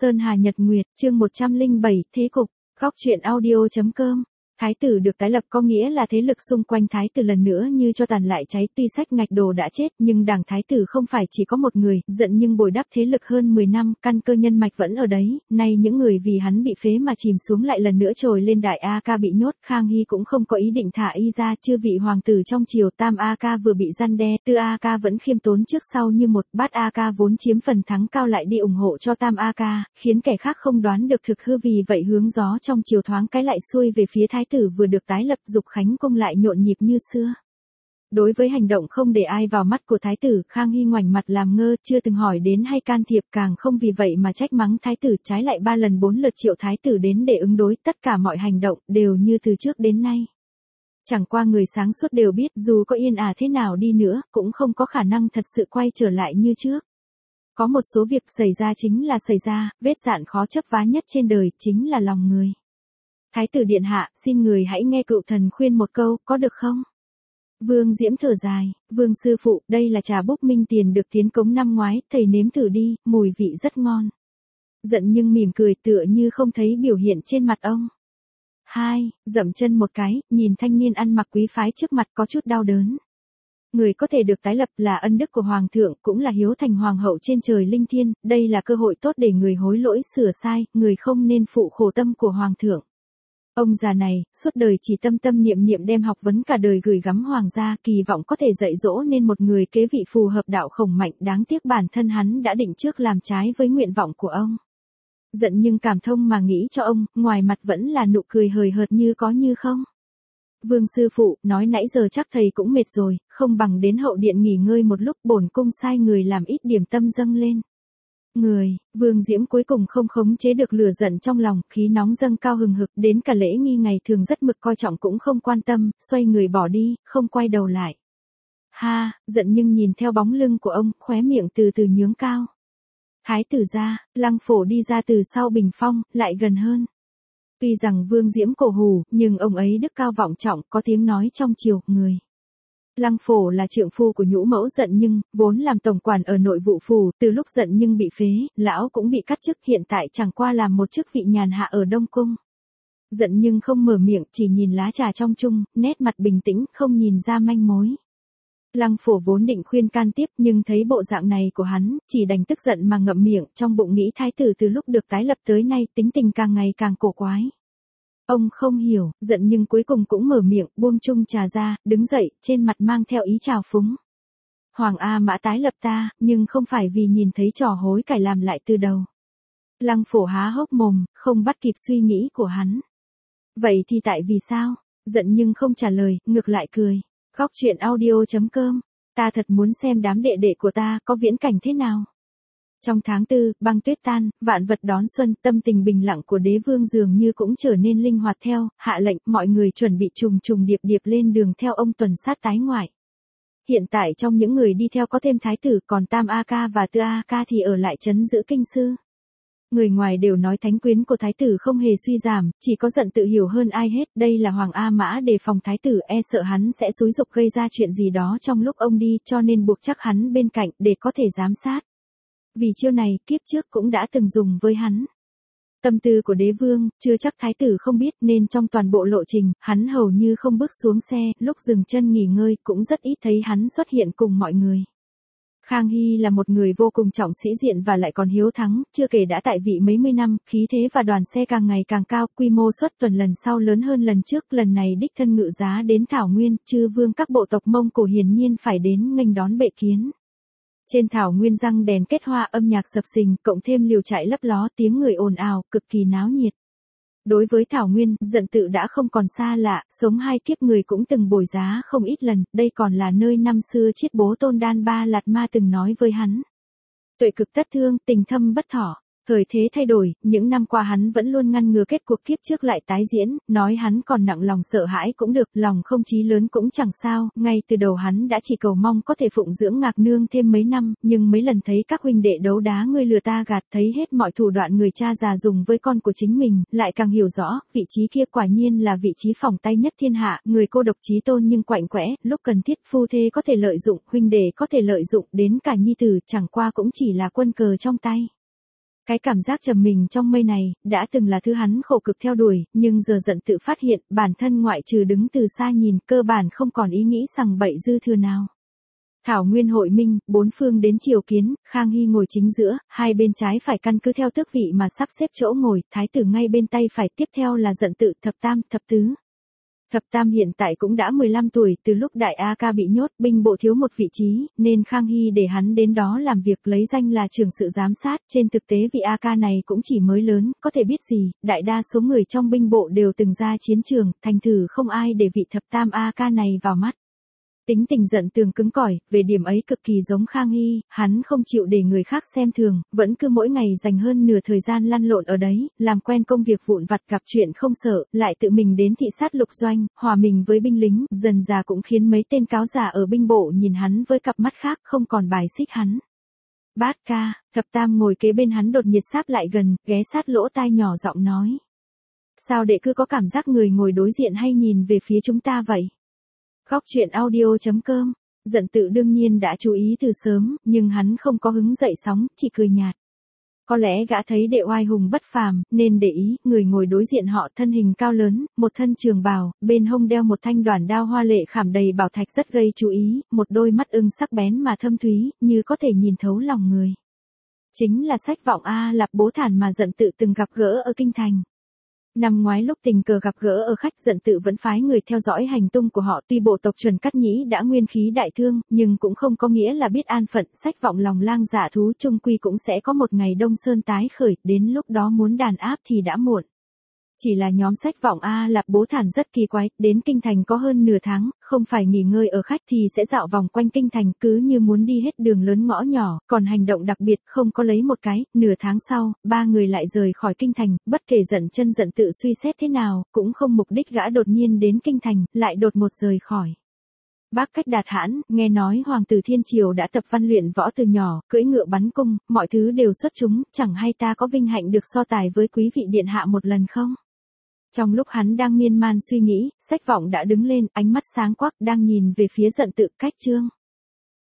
Sơn Hà Nhật Nguyệt, chương 107, Thế cục, góc truyện audio.com. Thái tử được tái lập có nghĩa là thế lực xung quanh thái tử lần nữa như cho tàn lại cháy, tuy sách ngạch đồ đã chết nhưng đảng thái tử không phải chỉ có một người, giận nhưng bồi đắp thế lực hơn 10 năm, căn cơ nhân mạch vẫn ở đấy, nay những người vì hắn bị phế mà chìm xuống lại lần nữa trồi lên. Đại A Ca bị nhốt, Khang Hy cũng không có ý định thả y ra, chư vị hoàng tử trong triều, Tam A Ca vừa bị răn đe, Tư A Ca vẫn khiêm tốn trước sau như một, Bát A Ca vốn chiếm phần thắng cao lại đi ủng hộ cho Tam A Ca, khiến kẻ khác không đoán được thực hư, vì vậy hướng gió trong triều thoáng cái lại xuôi về phía thái tử vừa được tái lập, Dục Khánh cung lại nhộn nhịp như xưa. Đối với hành động không để ai vào mắt của thái tử, Khang Hy ngoảnh mặt làm ngơ, chưa từng hỏi đến hay can thiệp, càng không vì vậy mà trách mắng thái tử, trái lại 3 lần 4 lượt triệu thái tử đến để ứng đối, tất cả mọi hành động đều như từ trước đến nay. Chẳng qua người sáng suốt đều biết, dù có yên ả thế nào đi nữa, cũng không có khả năng thật sự quay trở lại như trước. Có một số việc xảy ra chính là xảy ra, vết dạn khó chấp vá nhất trên đời chính là lòng người. Thái tử điện hạ, xin người hãy nghe cựu thần khuyên một câu, có được không? Vương Diễm thở dài, Vương sư phụ, đây là trà bốc minh tiền được tiến cống năm ngoái, thầy nếm thử đi, mùi vị rất ngon. Giận nhưng mỉm cười tựa như không thấy biểu hiện trên mặt ông. Dậm chân một cái, nhìn thanh niên ăn mặc quý phái trước mặt có chút đau đớn. Người có thể được tái lập là ân đức của hoàng thượng, cũng là hiếu thành hoàng hậu trên trời linh thiên, đây là cơ hội tốt để người hối lỗi sửa sai, người không nên phụ khổ tâm của hoàng thượng. Ông già này, suốt đời chỉ tâm tâm niệm niệm đem học vấn cả đời gửi gắm hoàng gia, kỳ vọng có thể dạy dỗ nên một người kế vị phù hợp đạo khổng mạnh, đáng tiếc bản thân hắn đã định trước làm trái với nguyện vọng của ông. Giận nhưng cảm thông mà nghĩ cho ông, ngoài mặt vẫn là nụ cười hời hợt như có như không. Vương sư phụ, nói nãy giờ chắc thầy cũng mệt rồi, không bằng đến hậu điện nghỉ ngơi một lúc, bổn cung sai người làm ít điểm tâm dâng lên. Vương Diễm cuối cùng không khống chế được lửa giận trong lòng, khí nóng dâng cao hừng hực, đến cả lễ nghi ngày thường rất mực coi trọng cũng không quan tâm, xoay người bỏ đi, không quay đầu lại. Giận nhưng nhìn theo bóng lưng của ông, khóe miệng từ từ nhướng cao. Thái tử ra, Lăng Phổ đi ra từ sau bình phong, lại gần hơn. Tuy rằng Vương Diễm cổ hủ, nhưng ông ấy đức cao vọng trọng, có tiếng nói trong triều, người. Lăng Phổ là trượng phu của nhũ mẫu Giận nhưng, vốn làm tổng quản ở nội vụ phủ, từ lúc Giận nhưng bị phế, lão cũng bị cắt chức, hiện tại chẳng qua làm một chức vị nhàn hạ ở Đông Cung. Giận nhưng không mở miệng, chỉ nhìn lá trà trong chung, nét mặt bình tĩnh, không nhìn ra manh mối. Lăng Phổ vốn định khuyên can tiếp, nhưng thấy bộ dạng này của hắn, chỉ đành tức giận mà ngậm miệng, trong bụng nghĩ thái tử từ lúc được tái lập tới nay tính tình càng ngày càng cổ quái. Ông không hiểu, Giận nhưng cuối cùng cũng mở miệng, buông chung trà ra, đứng dậy, trên mặt mang theo ý trào phúng. Hoàng A Mã tái lập ta, nhưng không phải vì nhìn thấy trò hối cải làm lại từ đầu. Lăng Phổ há hốc mồm, không bắt kịp suy nghĩ của hắn. Vậy thì tại vì sao? Giận nhưng không trả lời, ngược lại cười. Góc truyện audio.com, ta thật muốn xem đám đệ đệ của ta có viễn cảnh thế nào. Trong tháng 4, băng tuyết tan, vạn vật đón xuân, tâm tình bình lặng của đế vương dường như cũng trở nên linh hoạt theo, hạ lệnh, mọi người chuẩn bị trùng điệp điệp lên đường theo ông tuần sát tái ngoại. Hiện tại trong những người đi theo có thêm thái tử, còn Tam A Ca và Tư A Ca thì ở lại trấn giữ kinh sư. Người ngoài đều nói thánh quyến của thái tử không hề suy giảm, chỉ có Giận tự hiểu hơn ai hết, đây là Hoàng A Mã đề phòng thái tử, e sợ hắn sẽ xúi giục gây ra chuyện gì đó trong lúc ông đi, cho nên buộc chắc hắn bên cạnh để có thể giám sát. Vì chiêu này, kiếp trước cũng đã từng dùng với hắn. Tâm tư của đế vương, chưa chắc thái tử không biết, nên trong toàn bộ lộ trình, hắn hầu như không bước xuống xe, lúc dừng chân nghỉ ngơi cũng rất ít thấy hắn xuất hiện cùng mọi người. Khang Hy là một người vô cùng trọng sĩ diện và lại còn hiếu thắng, chưa kể đã tại vị mấy mươi năm, khí thế và đoàn xe càng ngày càng cao, quy mô xuất tuần lần sau lớn hơn lần trước, lần này đích thân ngự giá đến Thảo Nguyên, chư vương các bộ tộc Mông Cổ hiển nhiên phải đến nghênh đón bệ kiến. Trên Thảo Nguyên răng đèn kết hoa, âm nhạc sập sình, cộng thêm liều trại lấp ló, tiếng người ồn ào, cực kỳ náo nhiệt. Đối với Thảo Nguyên, Giận tự đã không còn xa lạ, sống 2 kiếp người cũng từng bồi giá không ít lần, đây còn là nơi năm xưa chiết bố Tôn Đan Ba Lạt Ma từng nói với hắn. Tuệ cực tất thương, tình thâm bất thỏ. Thời thế thay đổi, những năm qua hắn vẫn luôn ngăn ngừa kết cuộc kiếp trước lại tái diễn, nói hắn còn nặng lòng sợ hãi cũng được, lòng không chí lớn cũng chẳng sao, ngay từ đầu hắn đã chỉ cầu mong có thể phụng dưỡng Ngạc Nương thêm mấy năm, nhưng mấy lần thấy các huynh đệ đấu đá ngươi lừa ta gạt, thấy hết mọi thủ đoạn người cha già dùng với con của chính mình, lại càng hiểu rõ, vị trí kia quả nhiên là vị trí phỏng tay nhất thiên hạ, người cô độc chí tôn nhưng quạnh quẽ, lúc cần thiết phu thê có thể lợi dụng, huynh đệ có thể lợi dụng, đến cả nhi tử chẳng qua cũng chỉ là quân cờ trong tay. Cái cảm giác trầm mình trong mây này, đã từng là thứ hắn khổ cực theo đuổi, nhưng giờ giận tự phát hiện, bản thân ngoại trừ đứng từ xa nhìn, cơ bản không còn ý nghĩ sằng bậy dư thừa nào. Thảo Nguyên hội minh, bốn phương đến triều kiến, Khang Hy ngồi chính giữa, hai bên trái phải căn cứ theo tước vị mà sắp xếp chỗ ngồi, thái tử ngay bên tay phải, tiếp theo là giận tự, thập tam, thập tứ. Thập tam hiện tại cũng đã 15 tuổi, từ lúc đại A Ca bị nhốt, binh bộ thiếu một vị trí, nên Khang Hy để hắn đến đó làm việc lấy danh là trưởng sự giám sát, trên thực tế vị A Ca này cũng chỉ mới lớn, có thể biết gì, đại đa số người trong binh bộ đều từng ra chiến trường, thành thử không ai để vị thập tam A Ca này vào mắt. Tính tình giận tường cứng cỏi, về điểm ấy cực kỳ giống Khang Hy, hắn không chịu để người khác xem thường, vẫn cứ mỗi ngày dành hơn nửa thời gian lăn lộn ở đấy, làm quen công việc vụn vặt gặp chuyện không sợ, lại tự mình đến thị sát lục doanh, hòa mình với binh lính, dần già cũng khiến mấy tên cáo già ở binh bộ nhìn hắn với cặp mắt khác, không còn bài xích hắn. Bát ca, thập tam ngồi kế bên hắn đột nhiệt sáp lại gần, ghé sát lỗ tai nhỏ giọng nói. Sao đệ cứ có cảm giác người ngồi đối diện hay nhìn về phía chúng ta vậy? Góc truyện audio.com, giận tự đương nhiên đã chú ý từ sớm, nhưng hắn không có hứng dậy sóng, chỉ cười nhạt. Có lẽ gã thấy đệ oai hùng bất phàm, nên để ý, người ngồi đối diện họ thân hình cao lớn, một thân trường bào, bên hông đeo một thanh đoản đao hoa lệ khảm đầy bảo thạch rất gây chú ý, một đôi mắt ưng sắc bén mà thâm thúy, như có thể nhìn thấu lòng người. Chính là Sách Vọng A Lạp Bố Thản mà giận tự từng gặp gỡ ở kinh thành. Năm ngoái lúc tình cờ gặp gỡ ở khách, giận tự vẫn phái người theo dõi hành tung của họ, tuy bộ tộc Chuẩn Cát Nhĩ đã nguyên khí đại thương, nhưng cũng không có nghĩa là biết an phận, Sách Vọng lòng lang dạ thú chung quy cũng sẽ có một ngày Đông Sơn tái khởi, đến lúc đó muốn đàn áp thì đã muộn. Chỉ là nhóm Sách Vọng A Lạp Bố Thản rất kỳ quái, đến kinh thành có hơn nửa tháng, không phải nghỉ ngơi ở khách thì sẽ dạo vòng quanh kinh thành, cứ như muốn đi hết đường lớn ngõ nhỏ, còn hành động đặc biệt không có lấy một cái. Nửa tháng sau, ba người lại rời khỏi kinh thành, bất kể giận chân giận tự suy xét thế nào, cũng không mục đích gã đột nhiên đến kinh thành, lại đột ngột rời khỏi. Bác Cách Đạt hãn, nghe nói hoàng tử Thiên Triều đã tập văn luyện võ từ nhỏ, cưỡi ngựa bắn cung, mọi thứ đều xuất chúng, chẳng hay ta có vinh hạnh được so tài với quý vị điện hạ một lần không? Trong lúc hắn đang miên man suy nghĩ, Sách Vọng đã đứng lên, ánh mắt sáng quắc, đang nhìn về phía giận tự. Cách chương